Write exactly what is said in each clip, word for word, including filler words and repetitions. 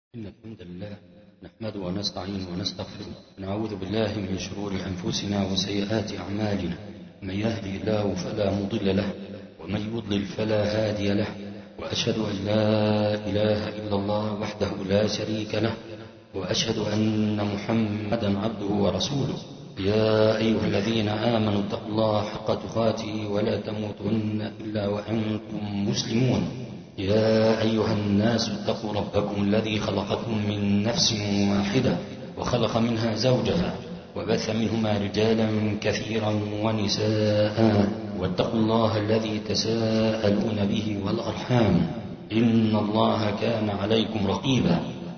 إن الحمد لله نحمده ونستعينه ونستغفره ونعوذ بالله من شرور أنفسنا وسيئات أعمالنا. من يهدي الله فلا مضل له ومن يضلل فلا هادي له، وأشهد أن لا إله إلا الله وحده لا شريك له، وأشهد أن محمدا عبده ورسوله. يا أيها الذين آمنوا اتقوا الله حق تقاته ولا تموتن إلا وأنتم مسلمون. يا أيها الناس اتقوا ربكم الذي خلقكم من نفس واحدة وخلق منها زوجها وبث منهما رجالا كثيرا ونساء، واتقوا الله الذي تساءلون به والأرحام إن الله كان عليكم رقيبا.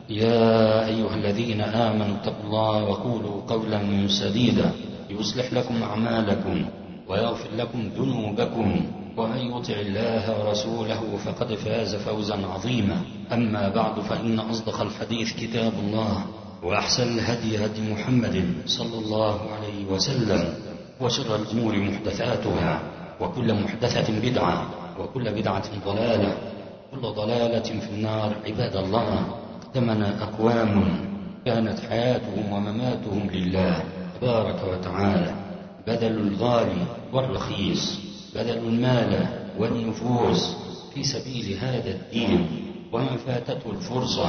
يا أيها الذين آمنوا اتقوا الله وقولوا قولا سديدا يصلح لكم أعمالكم ويغفر لكم ذنوبكم، ومن يطع الله ورسوله فقد فاز فوزا عظيما. أما بعد، فإن أصدق الحديث كتاب الله، وأحسن الهدي هدي محمد صلى الله عليه وسلم، وشر الأمور محدثاتها، وكل محدثة بدعة، وكل بدعة ضلالة، كل ضلالة في النار. عباد الله، اقدمنا أقوام كانت حياتهم ومماتهم لله تبارك وتعالى، بذلوا الغالي والرخيص، بذلوا المال والنفوس في سبيل هذا الدين، ومن فاتته الفرصة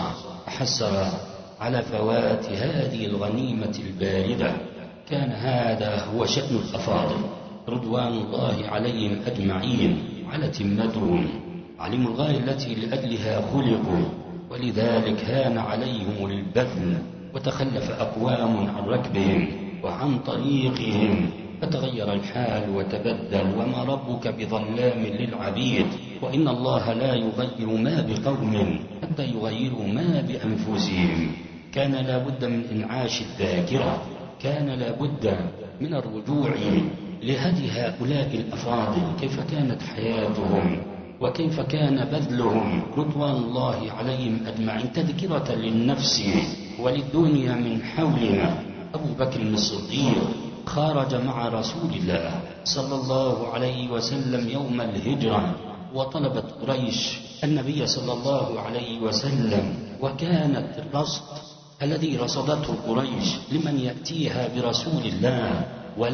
حسر على فوات هذه الغنيمة الباردة. كان هذا هو شأن الأفاضل رضوان الله عليهم أجمعين على تمتهم، علموا الغاية التي لأجلها خلقوا، ولذلك هان عليهم البذل، وتخلف أقوام عن ركبهم وعن طريقهم، فتغير الحال وتبدل. وما ربك بظلام للعبيد، وإن الله لا يغير ما بقوم حتى يغيروا ما بأنفسهم. كان لا بد من إنعاش الذاكرة، كان لا بد من الرجوع لهدي هؤلاء الأفاضل، كيف كانت حياتهم وكيف كان بذلهم رضوان الله عليهم أجمعين، تذكرة للنفس وللدنيا من حولنا. أبو بكر الصديق خرج مع رسول الله صلى الله عليه وسلم يوم الهجرة، وطلبت قريش النبي صلى الله عليه وسلم، وكانت الرصد الذي رصدته قريش لمن يأتيها برسول الله.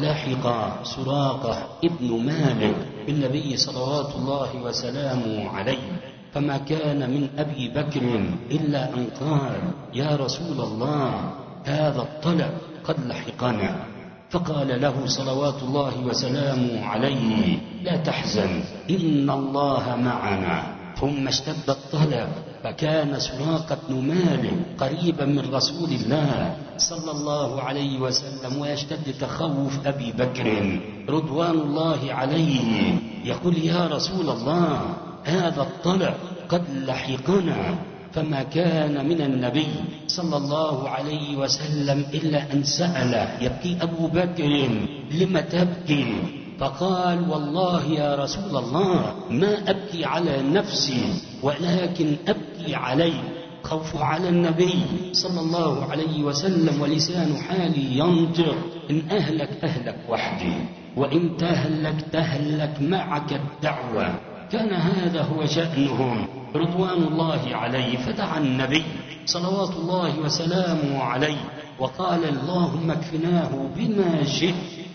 ولحق سراقة ابن مالك بالنبي صلوات الله وسلامه عليه، فما كان من أبي بكر إلا أن قال: يا رسول الله، هذا الطلب قد لحقنا. فقال له صلوات الله وسلامه عليه: لا تحزن، إن الله معنا. ثم اشتد الطلب، فكان سراقة بن مالك قريبا من رسول الله صلى الله عليه وسلم، ويشتد تخوف أبي بكر رضوان الله عليه، يقول: يا رسول الله، هذا الطلب قد لحقنا. فما كان من النبي صلى الله عليه وسلم إلا أن سأل: يبكي أبو بكر، لم تبكي؟ فقال: والله يا رسول الله، ما أبكي على نفسي، ولكن أبكي علي، خوف على النبي صلى الله عليه وسلم، ولسان حالي ينطق: إن أهلك أهلك وحدي، وإن تهلك تهلك معك الدعوة. كان هذا هو شأنهم رضوان الله عليه. فدعا النبي صلوات الله وسلامه عليه وقال: اللهم اكفناه بما شئت.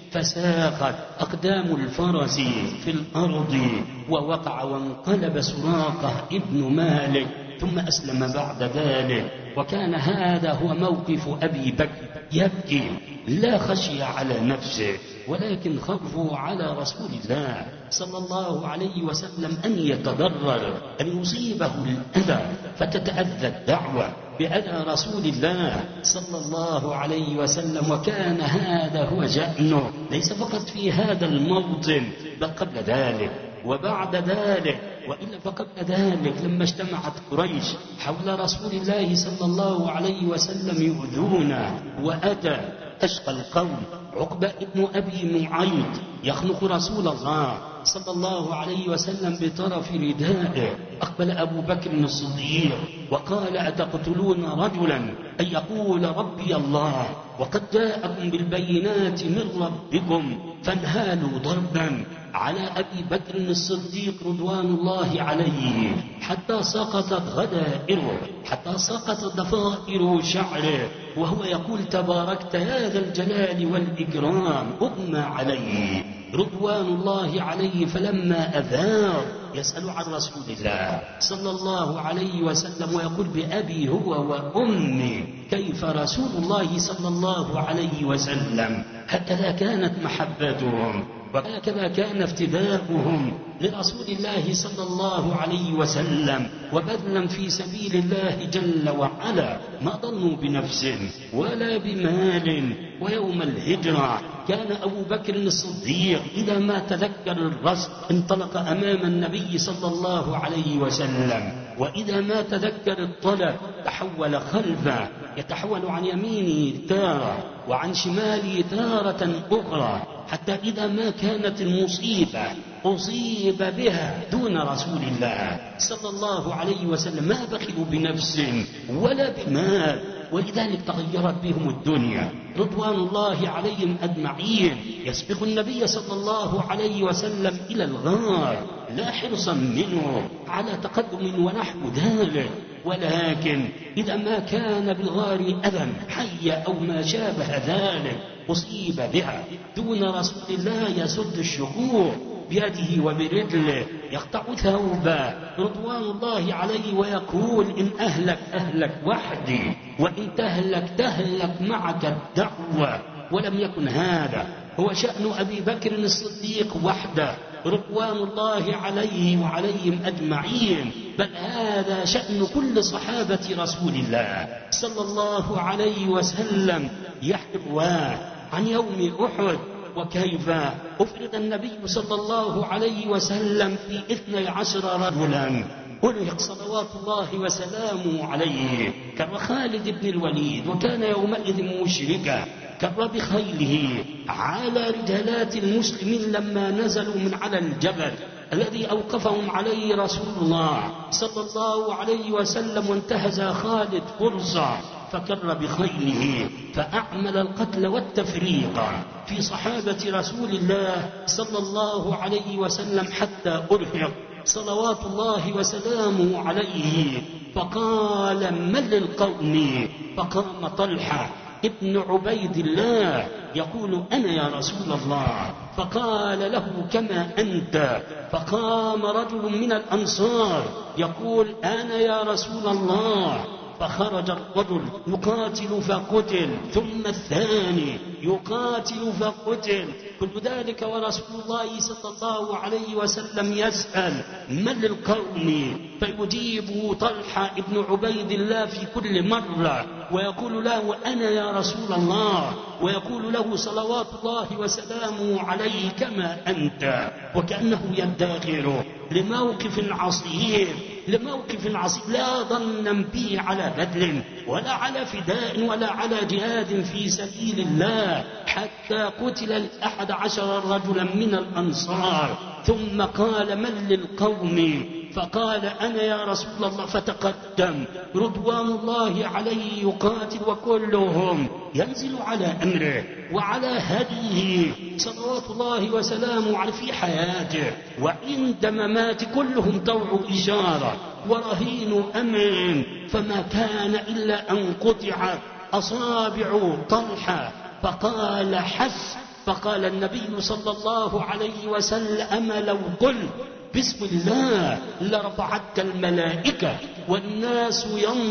فساقت أقدام الفرس في الأرض، ووقع وانقلب سراقة ابن مالك، ثم أسلم بعد ذلك. وكان هذا هو موقف أبي بكر، يبكي لا خشية على نفسه، ولكن خوفه على رسول الله صلى الله عليه وسلم أن يتضرر، أن يصيبه الأذى، فتتأذى الدعوة بأذى رسول الله صلى الله عليه وسلم. وكان هذا هو شأنه، ليس فقط في هذا الموطن، بل قبل ذلك وبعد ذلك. وإلا فقبل ذلك لما اجتمعت قريش حول رسول الله صلى الله عليه وسلم يؤذونه، وأتى أشقى القوم عقبة ابن أبي معيط يخنق رسول الله صلى الله عليه وسلم بطرف ردائه. أقبل أبو بكر الصديق وقال: أتقتلون رجلا أن يقول ربي الله، وقد جاءكم بالبينات من ربكم؟ فانهالوا ضربا على أبي بكر الصديق رضوان الله الله عليه حتى سقطت غدائره، حتى سقطت ضفائر شعره، وهو يقول تباركت يا ذا الجلال والإكرام، أغمى عليه رضوان الله عليه. فلما أذار يسأل عن رسول الله صلى الله عليه وسلم ويقول بأبي هو وأمي كيف رسول الله صلى الله عليه وسلم. هكذا كانت محبتهم وهكذا كان افتداؤهم لرسول الله صلى الله عليه وسلم وبذلا في سبيل الله جل وعلا. ما ضلوا بنفس ولا بمال. ويوم الهجرة كان أبو بكر الصديق إذا ما تذكر الرسل انطلق أمام النبي صلى الله عليه وسلم، وإذا ما تذكر الطلب تحول خلفه، يتحول عن يمينه تارة وعن شماله تارة أخرى، حتى إذا ما كانت المصيبة أصيب بها دون رسول الله صلى الله عليه وسلم ما بخلوا بنفس ولا بمال، ولذلك تغيرت بهم الدنيا رضوان الله عليهم أجمعين. يسبق النبي صلى الله عليه وسلم إلى الغار لا حرصا منه على تقدم ونحو ذلك، ولكن إذا ما كان بالغار أذى حي أو ما شابه ذلك أصيب بها دون رسول الله يسد الشقوق بيده وبرجله، يقطع ثوبه رضوان الله عليه ويقول إن أهلك أهلك وحدي وإن تهلك تهلك معك الدعوة. ولم يكن هذا هو شأن أبي بكر الصديق وحده رضوان الله عليه وعليهم أجمعين، بل هذا شأن كل صحابة رسول الله صلى الله عليه وسلم. يحكوا عن يوم أحد وكيف أفرد النبي صلى الله عليه وسلم في اثني عشر رجلا ألحق صلوات الله وسلامه عليه، كان خالد بن الوليد وكان يومئذ مشركا، كر بخيله على رجالات المسلمين لما نزلوا من على الجبل الذي أوقفهم عليه رسول الله صلى الله عليه وسلم، وانتهز خالد فرصة فكر بخيله فأعمل القتل والتفريق في صحابة رسول الله صلى الله عليه وسلم حتى أرهق صلوات الله وسلامه عليه. فقال من للقوم؟ فقام طلحة ابن عبيد الله يقول أنا يا رسول الله، فقال له كما أنت. فقام رجل من الأنصار يقول أنا يا رسول الله، فخرج الرجل يقاتل فقتل، ثم الثاني يقاتل فقتل، كل ذلك ورسول الله صلى الله عليه وسلم يسأل من للقوم؟ فيجيب طلحة ابن عبيد الله في كل مرة ويقول له أنا يا رسول الله، ويقول له صلوات الله وسلامه عليه كما أنت، وكأنه يدخر لموقف عصيب لموقف عصيب لا ظنا به على بذل ولا على فداء ولا على جهاد في سبيل الله، حتى قتل الأحد عشر رجلا من الأنصار. ثم قال من للقوم؟ فقال أنا يا رسول الله، فتقدم رضوان الله عليه يقاتل وكلهم ينزل على أمره وعلى هديه صلوات الله وسلامه عليه في حياته، وعند ممات كلهم طوع إشارة ورهين أمن، فما كان إلا أن قطع أصابع طلحة. فقال حس، فقال النبي صلى الله عليه وسلم لو قلت بسم الله لرفعتك الملائكة والناس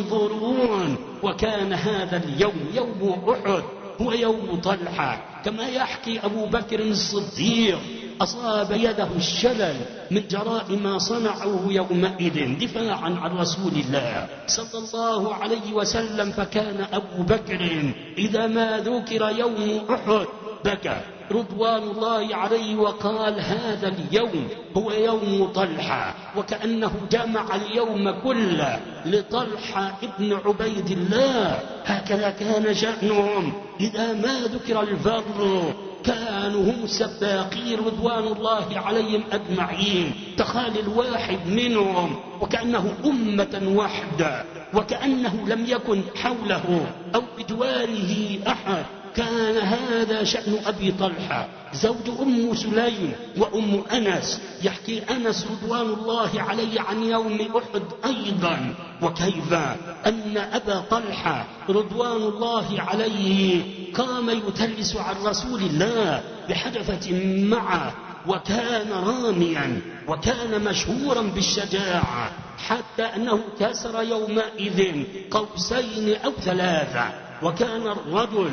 ينظرون. وكان هذا اليوم يوم أحد هو يوم طلحة، كما يحكي أبو بكر الصديق أصاب يده الشلل من جراء ما صنعه يومئذ دفاعا عن رسول الله صلى الله عليه وسلم. فكان أبو بكر إذا ما ذكر يوم أحد بكى رضوان الله عليه وقال هذا اليوم هو يوم طلحة، وكأنه جمع اليوم كله لطلحة ابن عبيد الله. هكذا كان شأنهم إذا ما ذكر الفضل كانوا هم السباقين رضوان الله عليهم أجمعين. تخيل الواحد منهم وكأنه أمة واحدة، وكأنه لم يكن حوله أو بجواره أحد كان هذا شأن أبي طلحة زوج أم سليم وأم أنس. يحكي أنس رضوان الله عليه عن يوم أحد أيضا، وكيف أن أبا طلحة رضوان الله عليه قام يتلس عن رسول الله بحدثة معه، وكان راميا وكان مشهورا بالشجاعة، حتى أنه كسر يومئذ قوسين أو ثلاثة. وكان الرجل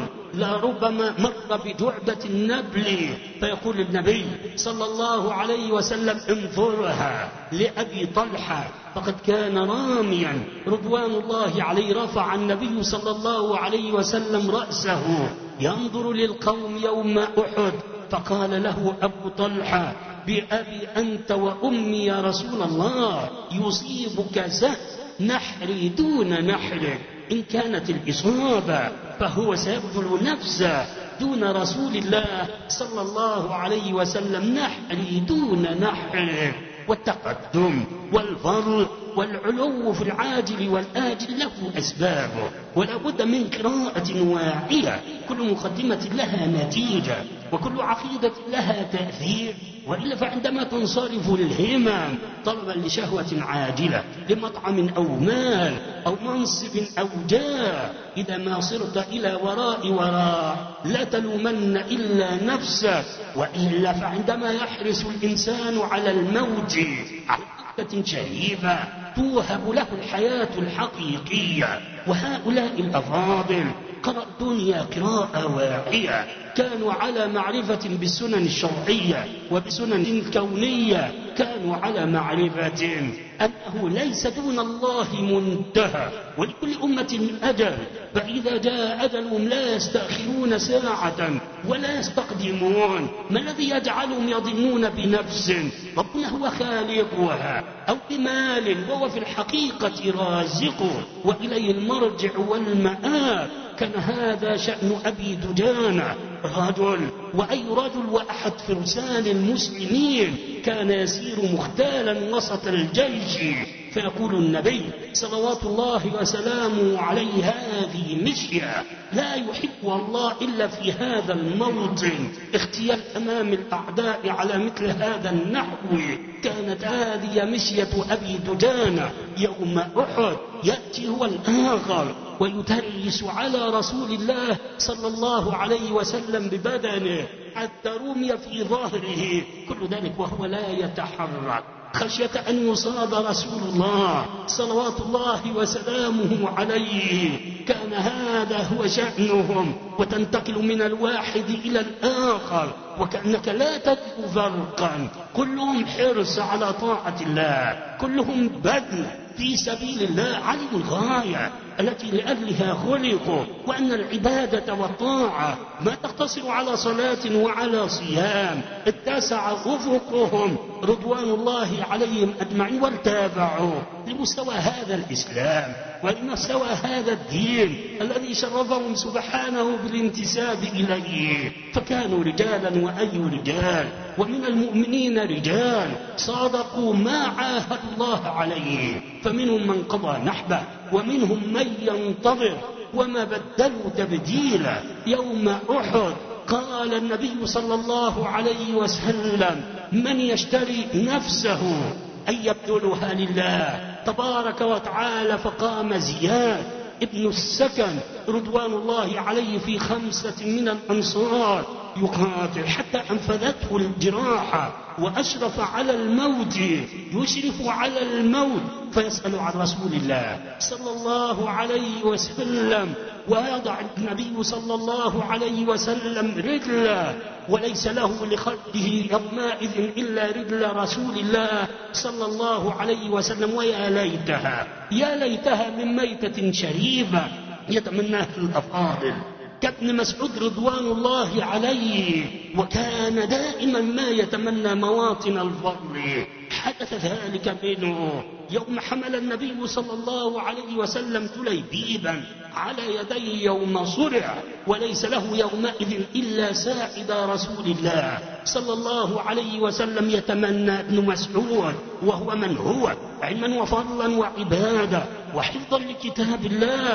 لربما مر بجعبة النبل فيقول النبي صلى الله عليه وسلم انظرها لأبي طلحة فقد كان راميا رضوان الله عليه. رفع النبي صلى الله عليه وسلم رأسه ينظر للقوم يوم أحد فقال له أبو طلحة بأبي أنت وأمي يا رسول الله يصيبك سهم نحري دون نحرك، إن كانت الإصابة فهو سيبذل نفسه دون رسول الله صلى الله عليه وسلم، نحري دون نحرك. والتقدم والفضل والعلو في العاجل والآجل له أسبابه، ولا بد من قراءة واعية، كل مقدمة لها نتيجة وكل عقيدة لها تأثير، وإلا فعندما تنصرف الهمم طلبا لشهوة عاجلة لمطعم أو مال أو منصب أو جاه، إذا ما صرت إلى وراء وراء لا تلومن إلا نفسك، وإلا فعندما يحرص الإنسان على الموت على وقت شريفة توهب له الحياة الحقيقية. وهؤلاء الأفاضل قرأ الدنيا قراءة واعية، كانوا على معرفة بالسنن الشرعية وبسنن الكونية، كانوا على معرفة أنه ليس دون الله منتهى، ولكل أمة أجل، فإذا جاء أجلهم لا يستأخرون ساعة ولا يستقدمون. ما الذي يجعلهم يظنون بنفس ربنا هو خالقها أو بمال وهو في الحقيقة رازقه وإليه المرجع والمآب؟ كان هذا شأن أبي دجانة، رجل وأي رجل وأحد فرسان المسلمين كان يسير مختالا وسط الجيش، فيقول النبي صلوات الله وسلامه عليه هذه مشية لا يحبها الله إلا في هذا الموطن، اغتيال أمام الأعداء على مثل هذا النحو. كانت هذه مشية أبي دجانة يوم أحد، يأتي هو الآخر ويتريس على رسول الله صلى الله عليه وسلم ببدنه حتى رمي في ظهره، كل ذلك وهو لا يتحرك خشية أن يصاب رسول الله صلوات الله وسلامه عليه. كان هذا هو شأنهم، وتنتقل من الواحد إلى الآخر وكأنك لا تجد فرقا، كلهم حرص على طاعة الله، كلهم بذل في سبيل الله، علم الغاية التي لأجلها خلقوا، وأن العبادة والطاعة ما تقتصر على صلاة وعلى صيام. اتسع أفقهم رضوان الله عليهم أجمعين وارتفعوا لمستوى هذا الإسلام ولمستوى هذا الدين الذي شرفهم سبحانه بالانتساب إليه. فكانوا رجالا وأي رجال، ومن المؤمنين رجال صادقوا ما عاهدوا الله عليه، فمنهم من قضى نحبه ومنهم من ينتظر وما بدلوا تبديلا. يوم أحد قال النبي صلى الله عليه وسلم من يشتري نفسه أن يبذلها لله تبارك وتعالى؟ فقام زياد ابن السكن رضوان الله عليه في خمسة من الأنصار يقاتل حتى أنفذته الجراحة وأشرف على الموت، يشرف على الموت فيسأل عن رسول الله صلى الله عليه وسلم، ويضع النبي صلى الله عليه وسلم رجله وليس له لخده يومئذ إلا رجل رسول الله صلى الله عليه وسلم. ويا ليتها يا ليتها من ميتة شريفة يتمناها الأفاضل كابن مسعود رضوان الله عليه، وكان دائما ما يتمنى مواطن الفضل. حدث ذلك منه يوم حمل النبي صلى الله عليه وسلم جليبيبا على يديه يوم صرع، وليس له يومئذ إلا ساعد رسول الله صلى الله عليه وسلم. يتمنى ابن مسعود وهو من هو علما وفضلا وعبادة وحفظا لكتاب الله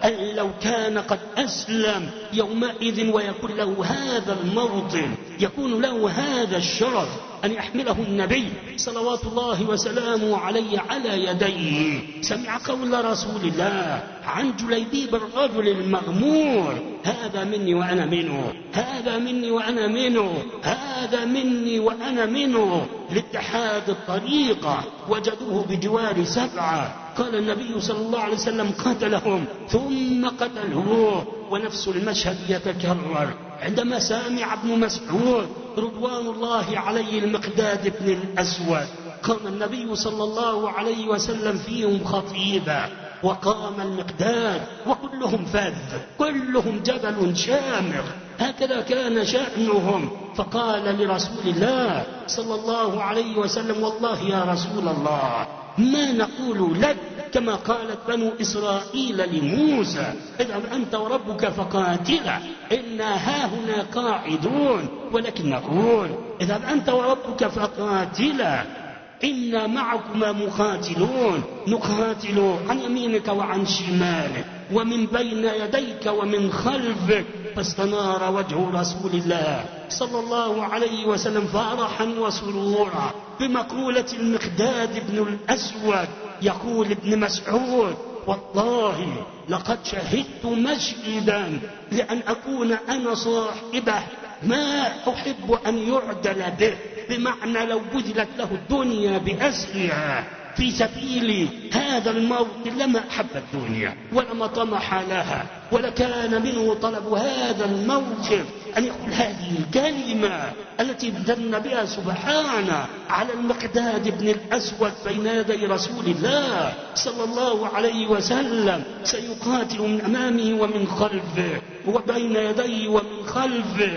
أن لو كان قد أسلم يومئذ ويكون له هذا الموطن، يكون له هذا الشرف أن يحمله النبي صلوات الله وسلامه عليه على يديه. سمع قول رسول الله عن جليبيب الرجل المغمور: هذا مني وأنا منه، هذا مني وأنا منه، هذا مني وأنا منه. لاتحاد الطريقة وجدوه بجوار سبعة. قال النبي صلى الله عليه وسلم: قتلهم ثم قتلوه. ونفس المشهد يتكرر عندما سامع ابن مسعود رضوان الله عليه المقداد بن الأسود. قام النبي صلى الله عليه وسلم فيهم خطيبا، وقام المقداد وكلهم فذ، كلهم جبل شامخ، هكذا كان شأنهم. فقال لرسول الله صلى الله عليه وسلم: والله يا رسول الله ما نقول لك كما قالت بنو إسرائيل لموسى: اذهب أنت وربك فقاتلا إنا هاهنا قاعدون، ولكن نقول: اذهب أنت وربك فقاتلا إنا معكما مقاتلون، نقاتل عن يمينك وعن شمالك ومن بين يديك ومن خلفك. فاستنار وجه رسول الله صلى الله عليه وسلم فرحا وسرورا بمقولة المقداد بن الأسود. يقول ابن مسعود: والله لقد شهدت مشهدا لأن أكون أنا صاحبه ما أحب أن يعدل به، بمعنى لو بذلت له الدنيا بأسرها في سبيل هذا الموطن لما أحب الدنيا ولما طمح لها، ولكان منه طلب هذا الموقف أن يقول هذه الكلمة التي امتن بها سبحانه على المقداد بن الأسود بين يدي رسول الله صلى الله عليه وسلم: سيقاتل من أمامه ومن خلفه وبين يديه ومن خلفه.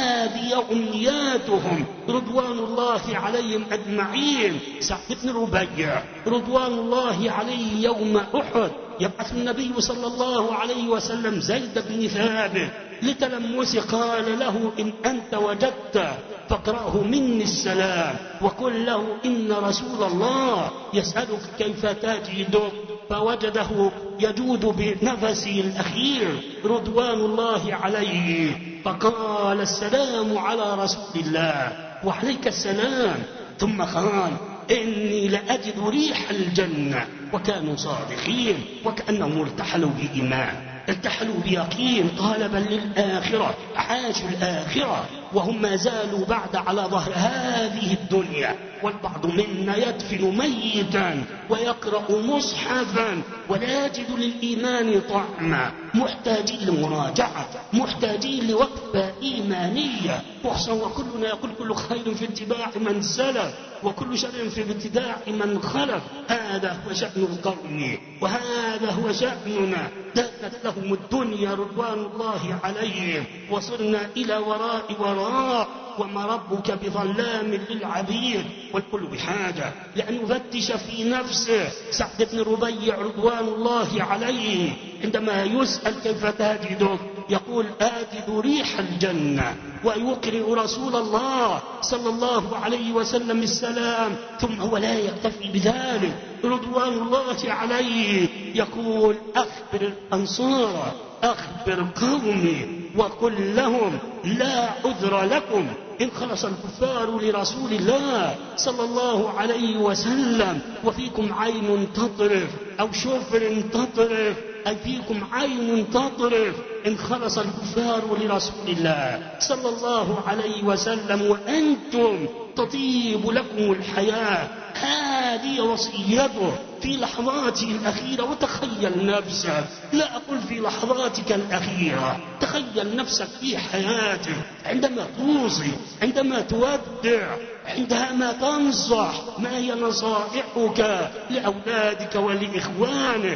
هذه أمنياتهم رضوان الله عليهم أجمعين. سعد بن ربيع رضوان الله عليه يوم أحد يبعث النبي صلى الله عليه وسلم زيد بن ثابت لتلمسه، قال له: إن أنت وجدت فاقرأه مني السلام وقل له إن رسول الله يسألك كيف تجدك. فوجده يجود بنفسه الأخير رضوان الله عليه، فقال: السلام على رسول الله وعليك السلام. ثم قال: إني لأجد ريح الجنة. وكانوا صادقين وكأنهم ارتحلوا بإيمان، ارتحلوا بيقين طالبا للآخرة، عاشوا الآخرة وهم ما زالوا بعد على ظهر هذه الدنيا. والبعض منا يدفن ميتا ويقرأ مصحفا ولا يجد للإيمان طعما، محتاجين لمراجعة، محتاجين لوقفة إيمانية. وكلنا يقول: كل خير في اتباع من سلف وكل شر في ابتداع من خلف. هذا هو شأن القوم وهذا هو شأننا. دانت لهم الدنيا رضوان الله عليهم وصرنا إلى وراء وراء، وما ربك بظلام للعبيد. والكل بحاجة لأن يفتش في نفسه. سعد بن ربيع رضوان الله عليه عندما يسأل كيف تجدك يقول: آجد ريح الجنة، ويقرئ رسول الله صلى الله عليه وسلم السلام. ثم هو لا يكتفي بذلك رضوان الله عليه، يقول: أخبر الأنصار، أخبر قومي وقل لهم لا عذر لكم إن خلص الكفار لرسول الله صلى الله عليه وسلم، وفيكم عين تطرف أو شفر تطرف، أي فيكم عين تطرف إن خلص الكفار لرسول الله صلى الله عليه وسلم، وأنتم تطيب لكم الحياة. هذه وصيته في لحظاته الأخيرة. وتخيل نفسك، لا أقول في لحظاتك الأخيرة، تخيل نفسك في حياتك عندما توصي، عندما تودع، عندما تنصح. ما هي نصائحك لأولادك ولإخوانك؟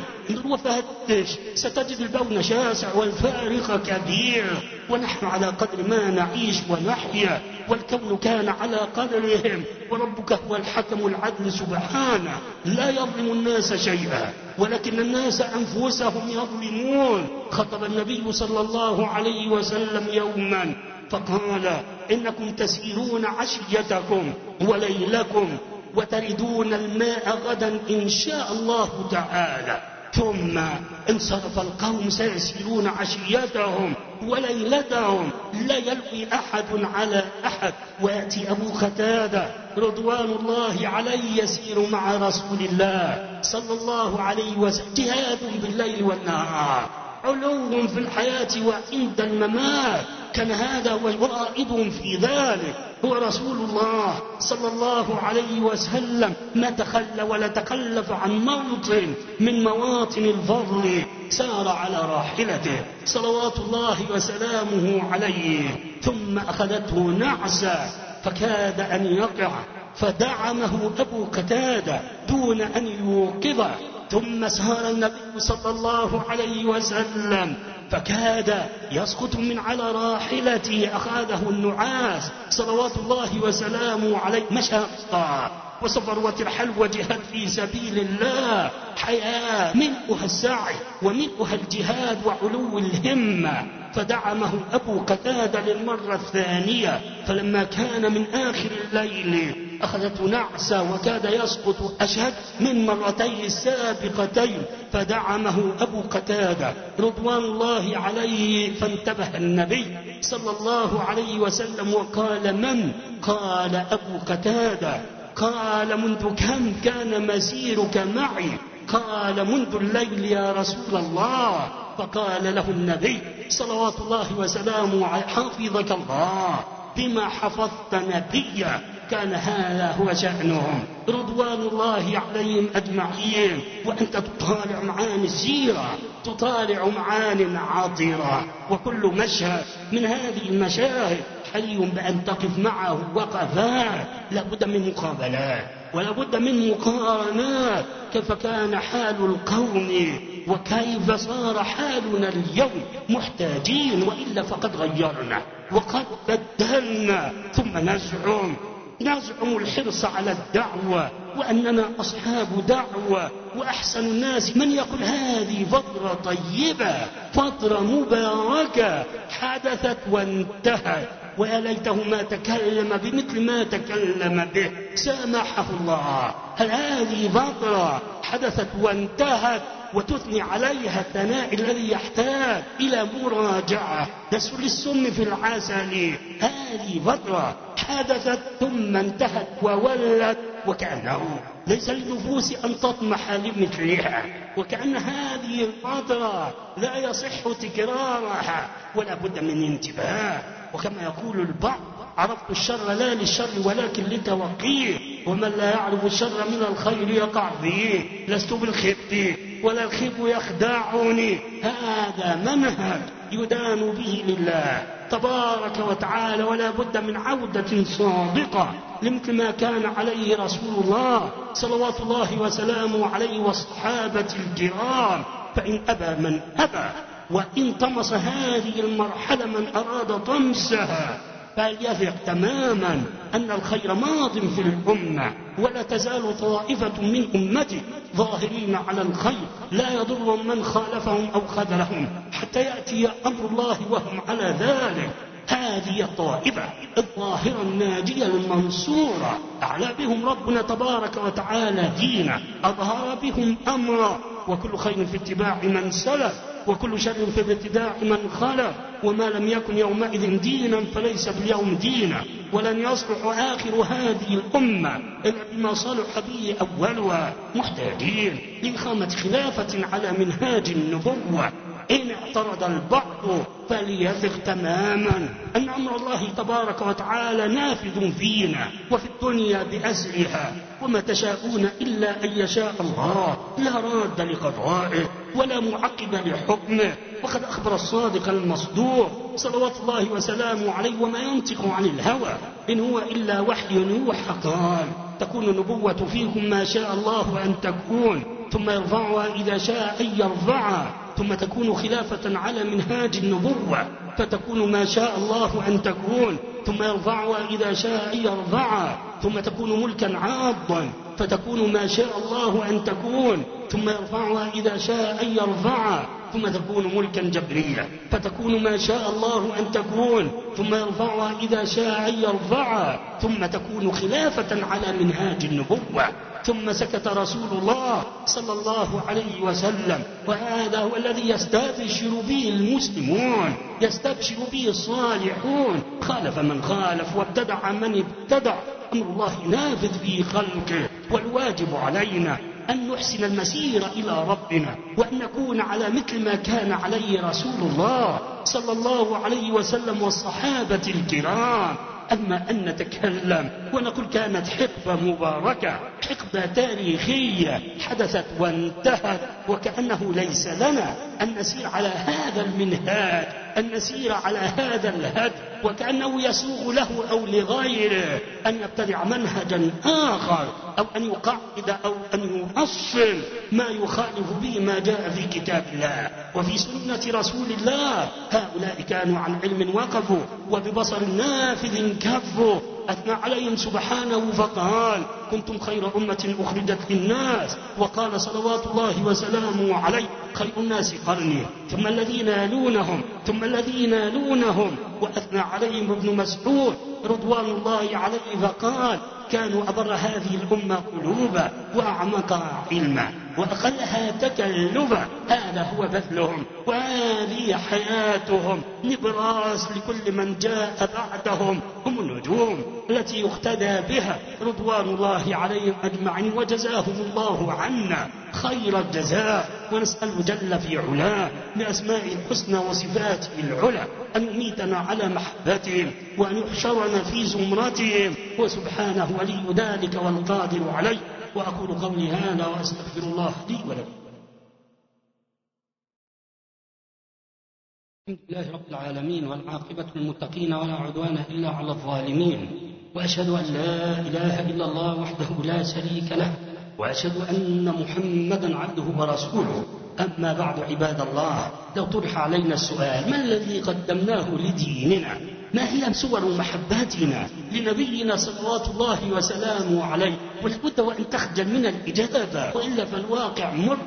وفتش ستجد البون شاسع والفارق كبير، ونحن على قدر ما نعيش ونحيا، والكون كان على قدرهم، وربك هو الحكم العدل سبحانه، لا يظلم الناس شيئا ولكن الناس أنفسهم يظلمون. خطب النبي صلى الله عليه وسلم يوما فقال: إنكم تسيرون عشيتكم وليلكم وتردون الماء غدا إن شاء الله تعالى، ثم انصرف القوم سيسيرون عشيتهم وليلتهم، لا يلوي أحد على أحد، ويأتي أبو قتادة رضوان الله عليه يسير مع رسول الله صلى الله عليه وسلم، جهاد بالليل والنهار، علو في الحياة وعند الممات، كان هذا ورائدهم في ذلك هو رسول الله صلى الله عليه وسلم، ما تخلى ولا تكلف عن موطن من مواطن الفضل، سار على راحلته صلوات الله وسلامه عليه، ثم أخذته نعسة فكاد أن يقع، فدعمه أبو قتادة دون أن يوقظه، ثم سار النبي صلى الله عليه وسلم فكاد يسقط من على راحلته، أخذه النعاس صلوات الله وسلامه عليه، مشقة وسفر وترحل وجهاد في سبيل الله، حياة ملؤها السعي وملؤها الجهاد وعلو الهمة، فدعمه أبو قتادة للمرة الثانية، فلما كان من آخر الليل أخذته نعسة وكاد يسقط أشد من مرتين السابقتين، فدعمه أبو قتادة رضوان الله عليه، فانتبه النبي صلى الله عليه وسلم وقال: من؟ قال: أبو قتادة. قال: منذ كم كان مسيرك معي؟ قال: منذ الليل يا رسول الله. فقال له النبي صلوات الله وسلامه عليه: حفظك الله بما حفظت نبيا. كان هذا هو شأنهم رضوان الله عليهم أجمعين. وأنت تطالع معاني السيرة، تطالع معاني عطرة، وكل مشهد من هذه المشاهد حري بأن تقف معه وقفات، لابد من مقابلات ولابد من مقارنات، كيف كان حال القوم وكيف صار حالنا اليوم، محتاجين، وإلا فقد غيرنا وقد بدلنا. ثم نزعم نزعم الحرص على الدعوة وأننا أصحاب دعوة، وأحسن الناس من يقول هذه فترة طيبة، فترة مباركة حدثت وانتهت، ويا ليته ما تكلم بمثل ما تكلم به، سامحه الله. هل هذه فترة حدثت وانتهت وتثني عليها الثناء الذي يحتاج إلى مراجعة، دسوا للسم في العسل؟ هذه فترة حدثت ثم انتهت وولت، وكأنه ليس للنفوس أن تطمح لمثلها، وكأن هذه الفترة لا يصح تكرارها، ولا بد من انتباه. وكما يقول البعض: عرفت الشر لا للشر ولكن لتوقيه، ومن لا يعرف الشر من الخير يقع فيه، لست بالخب ولا الخب يخدعني. هذا منهج يدان به لله تبارك وتعالى، ولا بد من عودة صادقة لمثل ما كان عليه رسول الله صلوات الله وسلامه عليه والصحابة الكرام. فإن أبى من أبى، وإن طمس هذه المرحلة من أراد طمسها، فليثق تماما أن الخير ماض في الأمة، ولا تزال طائفة من أمتي ظاهرين على الخير، لا يضر من خالفهم أو خذلهم حتى يأتي أمر الله وهم على ذلك. هذه الطائفة الظاهرة الناجية المنصورة، أعلى بهم ربنا تبارك وتعالى دينا، أظهر بهم أمرا، وكل خير في اتباع من سلف، وكل شر في ابتداع من خلف، وما لم يكن يومئذ دينا فليس باليوم دينا، ولن يصلح آخر هذه الأمة إلا بما صلح به أولها. محتاجين لإقامة خلافة على منهاج النبوة. إن اعترض البعض فليثق تماما أن أمر الله تبارك وتعالى نافذ فينا وفي الدنيا بأسرها، وما تشاءون إلا أن يشاء الله، لا راد لقضائه ولا معقب لحكمه. وقد أخبر الصادق المصدوق صلوات الله وسلامه عليه: وما ينطق عن الهوى إن هو إلا وحي يوحى. قال: تكون النبوة فيكم ما شاء الله أن تكون، ثم يرفعها إذا شاء أن يرفعها، ثم تكون خلافة على منهاج النبوة، فتكون ما شاء الله أن تكون، ثم يرفعها إذا شاء أن يرفعها، ثم تكون ملكا عاضا، فتكون ما شاء الله أن تكون، ثم يرفعها إذا شاء أن يرفعها، ثم تكون ملكا جبريا، فتكون ما شاء الله أن تكون، ثم يرفعها إذا شاء أن يرفعها، ثم تكون خلافة على منهاج النبوة. ثم سكت رسول الله صلى الله عليه وسلم. وهذا هو الذي يستبشر به المسلمون، يستبشر به الصالحون. خالف من خالف وابتدع من ابتدع، أمر الله نافذ في خلقه. والواجب علينا أن نحسن المسير إلى ربنا، وأن نكون على مثل ما كان عليه رسول الله صلى الله عليه وسلم والصحابة الكرام. أما أن نتكلم ونقول كانت حقبة مباركة، حقبة تاريخية حدثت وانتهت، وكأنه ليس لنا أن نسير على هذا المنهاج، أن نسير على هذا الهدي، وكأنه يسوغ له أو لغيره أن يبتدع منهجا آخر، أو أن يقعد أو أن يؤصل ما يخالف به ما جاء في كتاب الله وفي سنة رسول الله. هؤلاء كانوا عن علم وقفوا، وببصر نافذ كفوا. أثنى عليهم سبحانه فقال: كنتم خير أمة أخرجت للناس. وقال صلوات الله وسلامه عليه: خير الناس قرني، ثم الذين يلونهم، ثم الذين يلونهم. وأثنى عليهم ابن مسعود رضوان الله عليه فقال: كانوا أبر هذه الأمة قلوبا وأعمقها علما وأقلها تكلفا. هذا هو بذلهم وهذه حياتهم، نبراس لكل من جاء بعدهم. هم النجوم التي يقتدى بها رضوان الله عليهم أجمعين، وجزاهم الله عنا خير الجزاء. ونسأل جل في علاه بأسماء الحسنى وصفاته العلى أن يميتنا على محبتهم، وأن يحشرنا في زمرتهم، وسبحانه ولي ذلك والقادر عليه. وأقول قولي هذا وأستغفر الله لي ولكم. الحمد لله رب العالمين، والعاقبة للمتقين، ولا عدوان إلا على الظالمين. وأشهد أن لا إله إلا الله وحده لا شريك له، وأشهد أن محمدا عبده ورسوله. أما بعد عباد الله، لو طرح علينا السؤال: ما الذي قدمناه لديننا؟ ما هي صور محباتنا لنبينا صلوات الله وسلامه عليه؟ ولابد وأن تخجل من الإجابة، وإلا فالواقع مر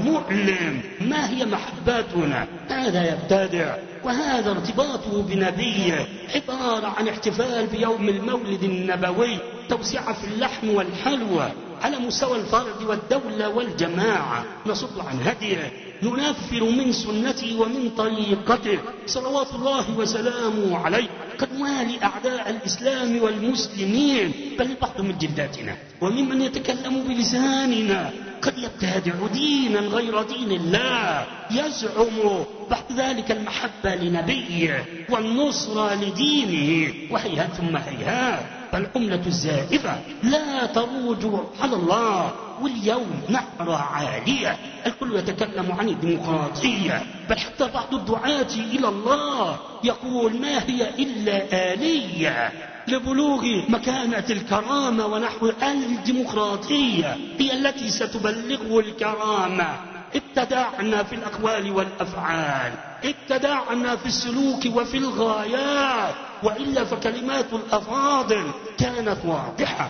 ومؤلم. ما هي محباتنا؟ هذا يبتدع، وهذا ارتباطه بنبيه عبارة عن احتفال بيوم المولد النبوي، توسعة في اللحم والحلوى على مستوى الفرد والدولة والجماعة. نصد عن هديه، ننفر من سنته ومن طريقته صلوات الله وسلامه عليه. قد نوالي أعداء الإسلام والمسلمين، بل بعض من جداتنا وممن يتكلم بلساننا قد يبتدع دينا غير دين الله، يزعم بعد ذلك المحبة لنبيه والنصرة لدينه، وهيهات ثم هيهات. فالعملة الزائفة لا تروج على الله. واليوم نحرة عالية، الكل يتكلم عن الديمقراطية، بل حتى بعض الدعاة إلى الله يقول: ما هي إلا آلية لبلوغ مكانة الكرامة، ونحو الديمقراطية هي التي ستبلغه الكرامة. ابتدعنا في الأقوال والأفعال، ابتدعنا في السلوك وفي الغايات، وإلا فكلمات الأفاضل كانت واضحة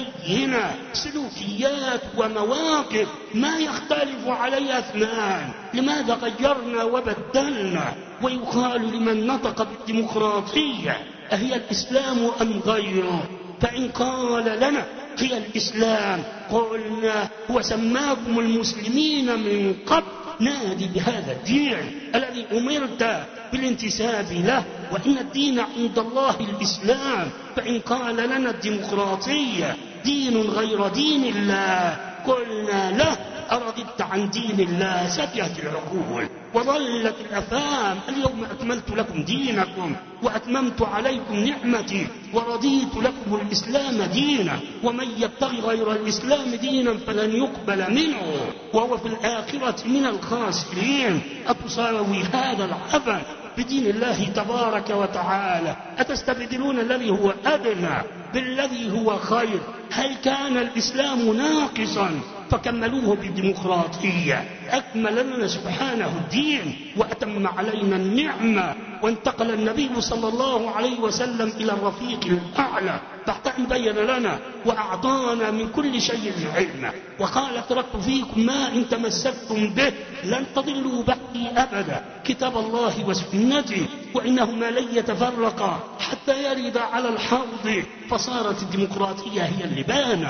بينة، سلوكيات ومواقف ما يختلف عليها اثنان. لماذا غيرنا وبدلنا؟ ويقال لمن نطق بالديمقراطية: أهي الإسلام أم غيره؟ فإن قال لنا هي الإسلام قلنا: هو سماكم المسلمين من قبل، نادي بهذا الدين الذي أمرت بالانتساب له، وإن الدين عند الله الإسلام. فإن قال لنا الديمقراطية دين غير دين الله قلنا له: أرضت عن دين الله؟ سفيهت العقول وضلت الأفهام. اليوم أكملت لكم دينكم وأتممت عليكم نعمتي ورضيت لكم الإسلام دينا، ومن يبتغي غير الإسلام دينا فلن يقبل منه وهو في الآخرة من الخاسرين. أتساوي هذا العبث بدين الله تبارك وتعالى؟ أتستبدلون الذي هو أدنى بالذي هو خير؟ هل كان الإسلام ناقصا فكملوه بالديمقراطية؟ أكمل لنا سبحانه الدين وأتم علينا النعمة، وانتقل النبي صلى الله عليه وسلم إلى الرفيق الأعلى بعد أن بين لنا وأعطانا من كل شيء علما، وقال: تركت فيكم ما إن تمسكتم به لن تضلوا بعدي أبدا، كتاب الله وسنتي، وإنهما لن يتفرقا حتى يرد على الحوض. فصارت الديمقراطية هي اللبانة،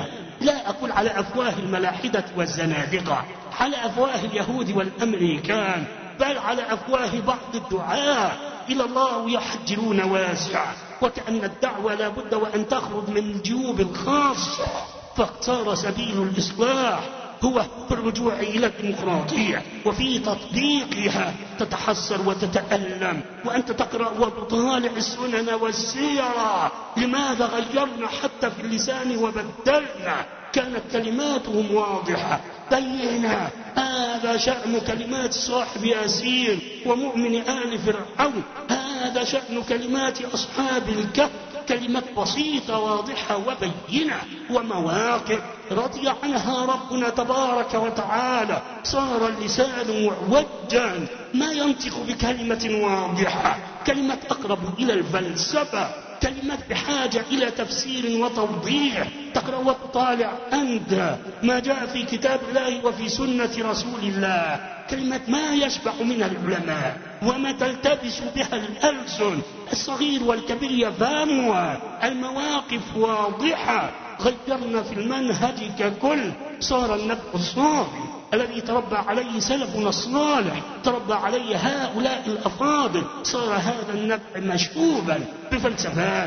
لا أقول على أفواه الملاحدة والزنادقة، على أفواه اليهود والأمريكان، بل على أفواه بعض الدعاة إلى الله يحجرون واسع، وكأن الدعوة لا بد وأن تخرج من الجيوب الخاصة. فاختار سبيل الإصلاح هو في الرجوع إلى الديمقراطية، وفي تطبيقها تتحسر وتتألم، وأنت تقرأ وتطالع السنن والسيرة. لماذا غيرنا حتى في اللسان وبدلنا؟ كانت كلماتهم واضحة بينة. هذا شأن كلمات صاحب ياسين ومؤمن آل فرعون، هذا شأن كلمات أصحاب الكهف، كلمات بسيطة واضحة وبينة، ومواقف رضي عنها ربنا تبارك وتعالى. صار اللسان معوجا، ما ينطق بكلمة واضحة، كلمة أقرب إلى الفلسفة، كلمات بحاجة إلى تفسير وتوضيح. تقرأ وتطالع أنت ما جاء في كتاب الله وفي سنة رسول الله، كلمات ما يشبع منها العلماء وما تلتبس بها الألسن، الصغير والكبير يفهمها، المواقف واضحة. غيرنا في المنهج ككل. صار النبي الصالح الذي تربى عليه سلفنا الصالح، تربى عليه هؤلاء الأفاضل، صار هذا النبع مشؤوبا بفلسفات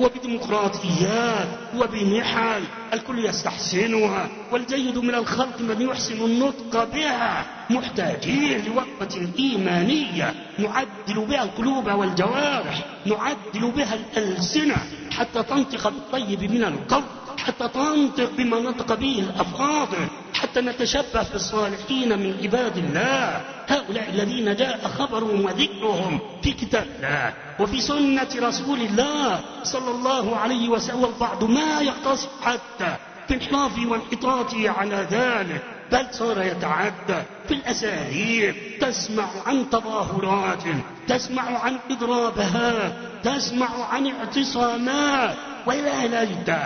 وبديمقراطيات وبنحل الكل يستحسنها، والجيد من الخلق من يحسن النطق بها. محتاجين لوقفة إيمانية نعدل بها القلوب والجوارح، نعدل بها الألسنة حتى تنطق بالطيب من القول، حتى تنطق بما نطق به الأفاضل، حتى نتشبه بالصالحين من عباد الله، هؤلاء الذين جاء خبرهم وذكرهم في كتاب الله وفي سنة رسول الله صلى الله عليه وسلم. والبعض ما يقتصر حتى في انحراف وانحطاطه على ذلك، بل صار يتعدى في الأساليب. تسمع عن تظاهرات، تسمع عن إضرابات، تسمع عن اعتصامات، وإلى ليته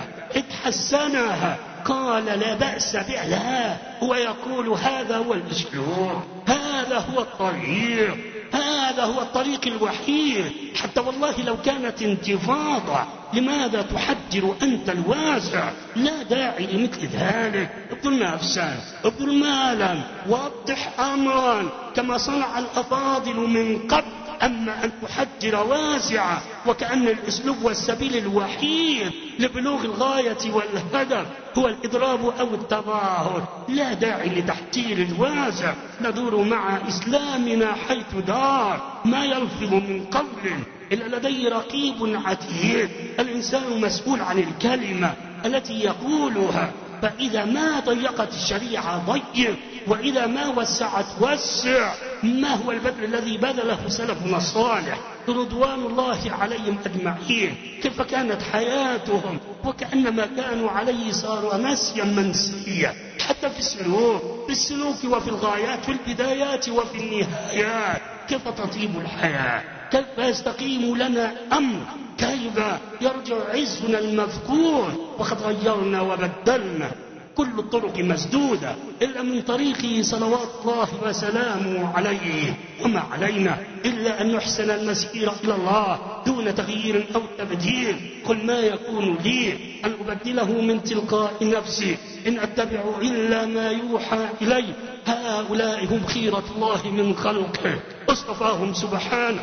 اتحسنها قال لا بأس به. لا، هو يقول هذا هو الأسلوب، هذا هو الطريق، هذا هو الطريق الوحيد. حتى والله لو كانت انتفاضة، لماذا تحجر أنت الواسع؟ لا داعي لمثل ذلك. ابذل نفسا، ابذل مالا، وضح أمرا كما صنع الأفاضل من قبل. أما أن تحجر واسعة وكأن الأسلوب والسبيل الوحيد لبلوغ الغاية والهدف هو الإضراب أو التظاهر، لا داعي لتحجير الواسع. ندور مع إسلامنا حيث دار، ما يلفظ من قول إلا لديه رقيب عتيد. الإنسان مسؤول عن الكلمة التي يقولها، فإذا ما ضيقت الشريعة ضيق، وإذا ما وسعت وسع. ما هو البذل الذي بذله سلفنا الصالح رضوان الله عليهم أجمعين؟ كيف كانت حياتهم، وكأنما كانوا عليه صار نسيا منسيا، حتى في السلوك، في السلوك وفي الغايات، في البدايات وفي النهايات. كيف تطيب الحياة، كيف يستقيم لنا أمر، كيف يرجع عزنا المذكور، وقد غيرنا وبدلنا. كل الطرق مسدودة إلا من طريقه صلوات الله وسلامه عليه. وما علينا إلا أن نحسن المسير إلى الله دون تغيير أو تبديل. قل ما يكون لي أن أبدله من تلقاء نفسي، إن أتبع إلا ما يوحى إلي. هؤلاء هم خيرة الله من خلقه، اصطفاهم سبحانه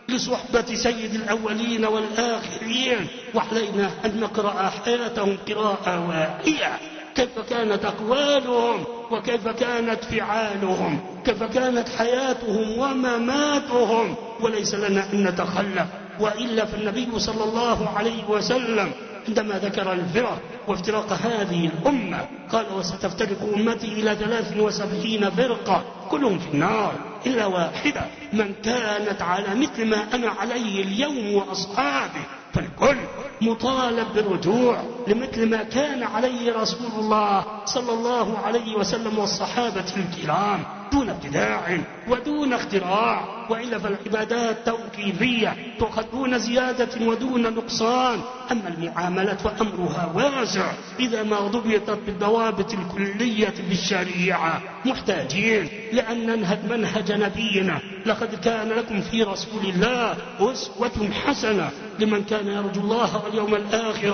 لصحبة سيد الأولين والآخرين، وعلينا أن نقرأ حياتهم قراءة واعية. كيف كانت أقوالهم، وكيف كانت فعالهم، كيف كانت حياتهم ومماتهم. وليس لنا أن نتخلف، وإلا فالنبي صلى الله عليه وسلم عندما ذكر الفرق وافتراق هذه الأمة قال وستفترق أمتي إلى ثلاث وسبعين فرقة كلهم في النار إلا واحدة، من كانت على مثل ما أنا عليه اليوم وأصحابي. فالكل مطالب بالرجوع لمثل ما كان عليه رسول الله صلى الله عليه وسلم والصحابة الكرام، دون ابتداع ودون اختراع. وإلا فالعبادات توقيفية تؤخذ دون زيادة ودون نقصان. أما المعاملة فأمرها واسع إذا ما ضبطت بالضوابط الكلية بالشريعة. محتاجين لأن ننهج منهج نبينا، لقد كان لكم في رسول الله أسوة حسنة لمن كان يرجو الله واليوم الآخرة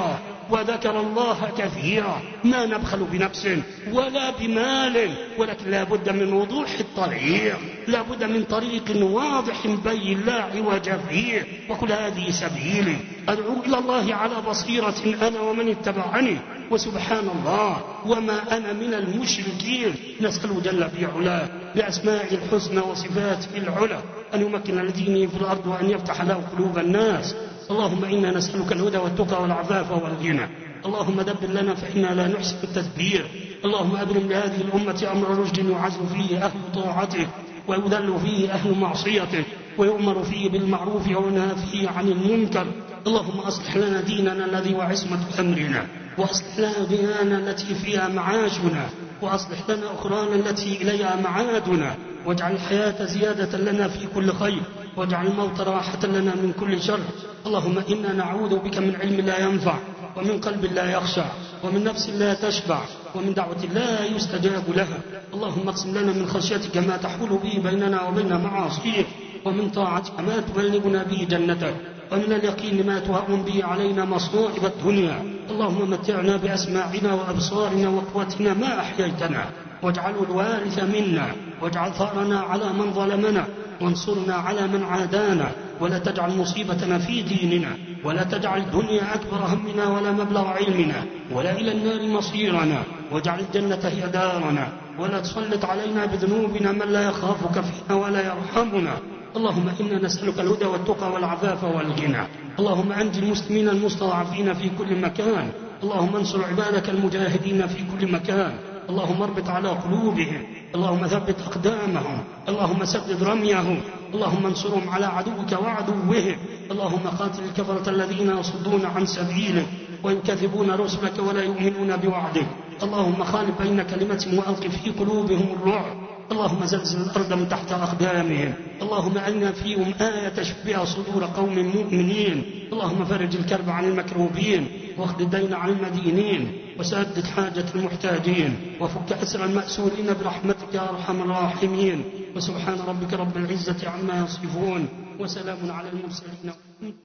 وذكر الله كثيرا. ما نبخل بنفس ولا بمال، ولكن لا بد من وضوح الطريق، لا بد من طريق واضح بين لا عوج فيه. وكل هذه سبيلي أدعو إلى الله على بصيرة أنا ومن اتبعني، وسبحان الله وما أنا من المشركين. نسأل جل في علاه بأسماء الحسنى وصفاته العلى أن يمكن لدينه في الأرض وأن يفتح له قلوب الناس. اللهم إنا نسألك الهدى والتقى والعفاف والغنى. اللهم دبر لنا فإنا لا نحسن التدبير. اللهم أبرم لهذه الأمة أمر رشد يعز فيه أهل طاعتك ويذل فيه أهل معصيتك ويؤمر فيه بالمعروف وينهى فيه عن المنكر. اللهم أصلح لنا ديننا الذي وعصمة أمرنا، وأصلح لنا ديننا التي فيها معاشنا، وأصلح لنا أخرانا التي إليها معادنا، واجعل الحياة زيادة لنا في كل خير، واجعل الموت راحة لنا من كل شر. اللهم إنا نعوذ بك من علم لا ينفع، ومن قلب لا يخشع، ومن نفس لا تشبع، ومن دعوة لا يستجاب لها. اللهم اقسم لنا من خشيتك ما تحول به بيننا وبين معاصيك، ومن طاعتك ما تبلغنا به جنتك، ومن اليقين ما تهون به علينا مصائب الدنيا. اللهم متعنا بأسماعنا وأبصارنا وقوتنا ما أحييتنا، واجعله الوارث منا، واجعل ثأرنا على من ظلمنا، وانصرنا على من عادانا، ولا تجعل مصيبتنا في ديننا، ولا تجعل الدنيا أكبر همنا ولا مبلغ علمنا، ولا إلى النار مصيرنا، واجعل الجنة هي دارنا، ولا تسلط علينا بذنوبنا من لا يخافك فينا ولا يرحمنا. اللهم إنا نسألك الهدى والتقى والعفاف والغنى. اللهم أنجِ المسلمين المستضعفين في كل مكان. اللهم انصر عبادك المجاهدين في كل مكان. اللهم اربط على قلوبهم، اللهم ثبت أقدامهم، اللهم سدد رميهم، اللهم انصرهم على عدوك وعدوهم. اللهم قاتل الكفرة الذين يصدون عن سبيلك ويكذبون رسلك ولا يؤمنون بوعدك. اللهم خالف بين كلمتهم وألق في قلوبهم الرعب. اللهم زلزل الأرض من تحت أقدامهم. اللهم أرنا فيهم آية تشفي بها صدور قوم مؤمنين. اللهم فرج الكرب عن المكروبين، واخذ الدين عن المدينين، وسدد حاجة المحتاجين، وفك أسر المأسورين برحمتك يا أرحم الراحمين. وسبحان ربك رب العزة عما يصفون، وسلام على المرسلين.